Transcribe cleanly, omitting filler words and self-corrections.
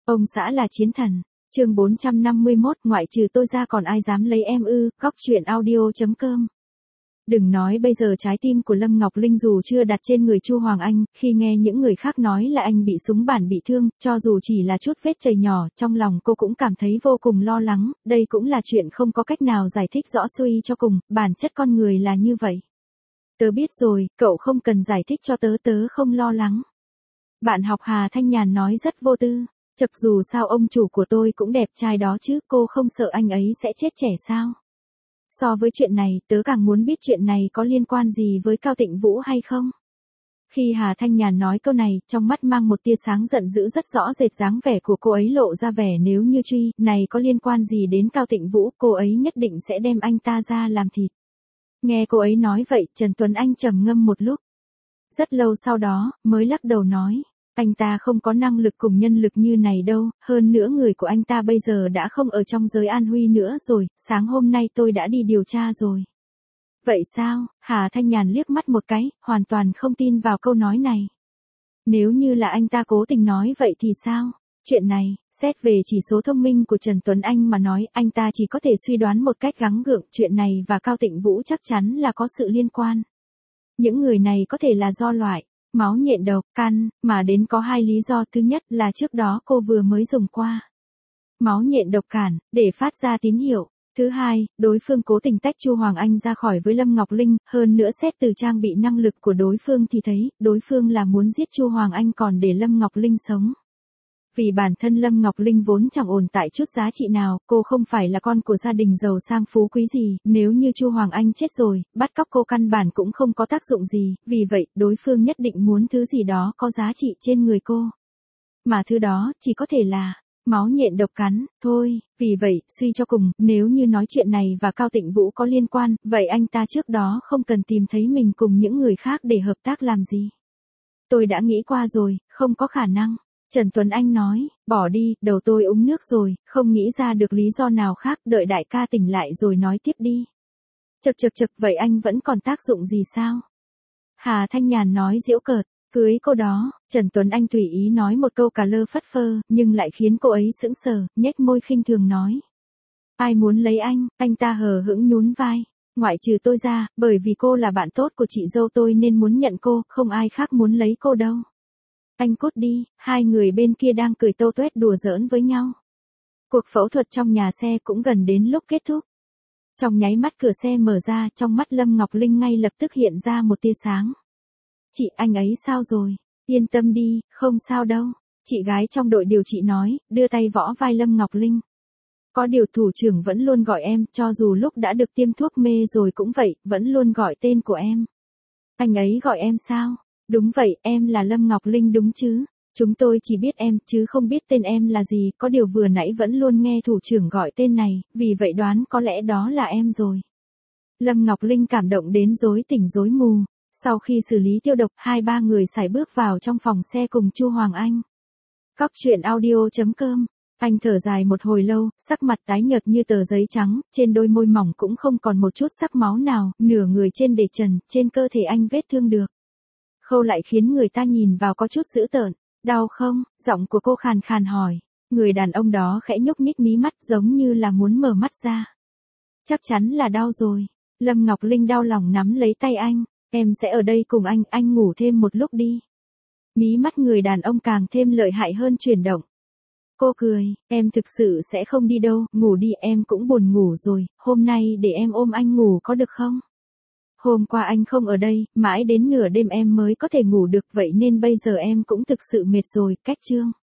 Ông xã là chiến thần. Chương 451, ngoại trừ tôi ra còn ai dám lấy em ư? Góc truyện audio.com. Đừng nói bây giờ trái tim của Lâm Ngọc Linh dù chưa đặt trên người Chu Hoàng Anh, khi nghe những người khác nói là anh bị súng bản bị thương, cho dù chỉ là chút vết chảy nhỏ, trong lòng cô cũng cảm thấy vô cùng lo lắng, đây cũng là chuyện không có cách nào giải thích rõ suy cho cùng, bản chất con người là như vậy. Tớ biết rồi, cậu không cần giải thích cho tớ, tớ không lo lắng. Bạn học Hà Thanh Nhàn nói rất vô tư. Chật, dù sao ông chủ của tôi cũng đẹp trai đó chứ, cô không sợ anh ấy sẽ chết trẻ sao? So với chuyện này, tớ càng muốn biết chuyện này có liên quan gì với Cao Tịnh Vũ hay không? Khi Hà Thanh Nhàn nói câu này, trong mắt mang một tia sáng giận dữ rất rõ rệt, dáng vẻ của cô ấy lộ ra vẻ nếu như truy, này có liên quan gì đến Cao Tịnh Vũ, cô ấy nhất định sẽ đem anh ta ra làm thịt. Nghe cô ấy nói vậy, Trần Tuấn Anh trầm ngâm một lúc. Rất lâu sau đó, mới lắc đầu nói. Anh ta không có năng lực cùng nhân lực như này đâu, hơn nữa người của anh ta bây giờ đã không ở trong giới An Huy nữa rồi, sáng hôm nay tôi đã đi điều tra rồi. Vậy sao? Hà Thanh Nhàn liếc mắt một cái, hoàn toàn không tin vào câu nói này. Nếu như là anh ta cố tình nói vậy thì sao? Chuyện này, xét về chỉ số thông minh của Trần Tuấn Anh mà nói, anh ta chỉ có thể suy đoán một cách gắng gượng, chuyện này và Cao Tịnh Vũ chắc chắn là có sự liên quan. Những người này có thể là do loại máu nhện độc, căn, mà đến có hai lý do. Thứ nhất là trước đó cô vừa mới dùng qua máu nhện độc cản, để phát ra tín hiệu. Thứ hai, đối phương cố tình tách Chu Hoàng Anh ra khỏi với Lâm Ngọc Linh, hơn nữa xét từ trang bị năng lực của đối phương thì thấy, đối phương là muốn giết Chu Hoàng Anh còn để Lâm Ngọc Linh sống. Vì bản thân Lâm Ngọc Linh vốn chẳng ổn tại chút giá trị nào, cô không phải là con của gia đình giàu sang phú quý gì, nếu như Chu Hoàng Anh chết rồi, bắt cóc cô căn bản cũng không có tác dụng gì, vì vậy, đối phương nhất định muốn thứ gì đó có giá trị trên người cô. Mà thứ đó, chỉ có thể là máu nhện độc cắn, thôi, vì vậy, suy cho cùng, nếu như nói chuyện này và Cao Tịnh Vũ có liên quan, vậy anh ta trước đó không cần tìm thấy mình cùng những người khác để hợp tác làm gì. Tôi đã nghĩ qua rồi, không có khả năng. Trần Tuấn Anh nói, bỏ đi, đầu tôi uống nước rồi, không nghĩ ra được lý do nào khác, đợi đại ca tỉnh lại rồi nói tiếp đi. Chật, vậy anh vẫn còn tác dụng gì sao? Hà Thanh Nhàn nói giễu cợt, cưới cô đó. Trần Tuấn Anh tùy ý nói một câu cà lơ phất phơ, nhưng lại khiến cô ấy sững sờ, nhếch môi khinh thường nói. Ai muốn lấy anh ta hờ hững nhún vai. Ngoại trừ tôi ra, bởi vì cô là bạn tốt của chị dâu tôi nên muốn nhận cô, không ai khác muốn lấy cô đâu. Anh cút đi, hai người bên kia đang cười tâu tuét đùa giỡn với nhau. Cuộc phẫu thuật trong nhà xe cũng gần đến lúc kết thúc. Trong nháy mắt cửa xe mở ra, trong mắt Lâm Ngọc Linh ngay lập tức hiện ra một tia sáng. Chị, anh ấy sao rồi? Yên tâm đi, không sao đâu. Chị gái trong đội điều trị nói, đưa tay võ vai Lâm Ngọc Linh. Có điều thủ trưởng vẫn luôn gọi em, cho dù lúc đã được tiêm thuốc mê rồi cũng vậy, vẫn luôn gọi tên của em. Anh ấy gọi em sao? Đúng vậy, em là Lâm Ngọc Linh đúng chứ? Chúng tôi chỉ biết em, chứ không biết tên em là gì, có điều vừa nãy vẫn luôn nghe thủ trưởng gọi tên này, vì vậy đoán có lẽ đó là em rồi. Lâm Ngọc Linh cảm động đến rối tỉnh rối mù. Sau khi xử lý tiêu độc, 2-3 người sải bước vào trong phòng xe cùng Chu Hoàng Anh. Góc truyện audio.com. Anh thở dài một hồi lâu, sắc mặt tái nhợt như tờ giấy trắng, trên đôi môi mỏng cũng không còn một chút sắc máu nào, nửa người trên để trần, trên cơ thể anh vết thương được khâu lại khiến người ta nhìn vào có chút dữ tợn. Đau không? Giọng của cô khàn khàn hỏi. Người đàn ông đó khẽ nhúc nhích mí mắt giống như là muốn mở mắt ra. Chắc chắn là đau rồi. Lâm Ngọc Linh đau lòng nắm lấy tay anh. Em sẽ ở đây cùng anh ngủ thêm một lúc đi. Mí mắt người đàn ông càng thêm lợi hại hơn chuyển động. Cô cười, em thực sự sẽ không đi đâu, ngủ đi, em cũng buồn ngủ rồi, hôm nay để em ôm anh ngủ có được không? Hôm qua anh không ở đây, mãi đến nửa đêm em mới có thể ngủ được, vậy nên bây giờ em cũng thực sự mệt rồi, cách chương.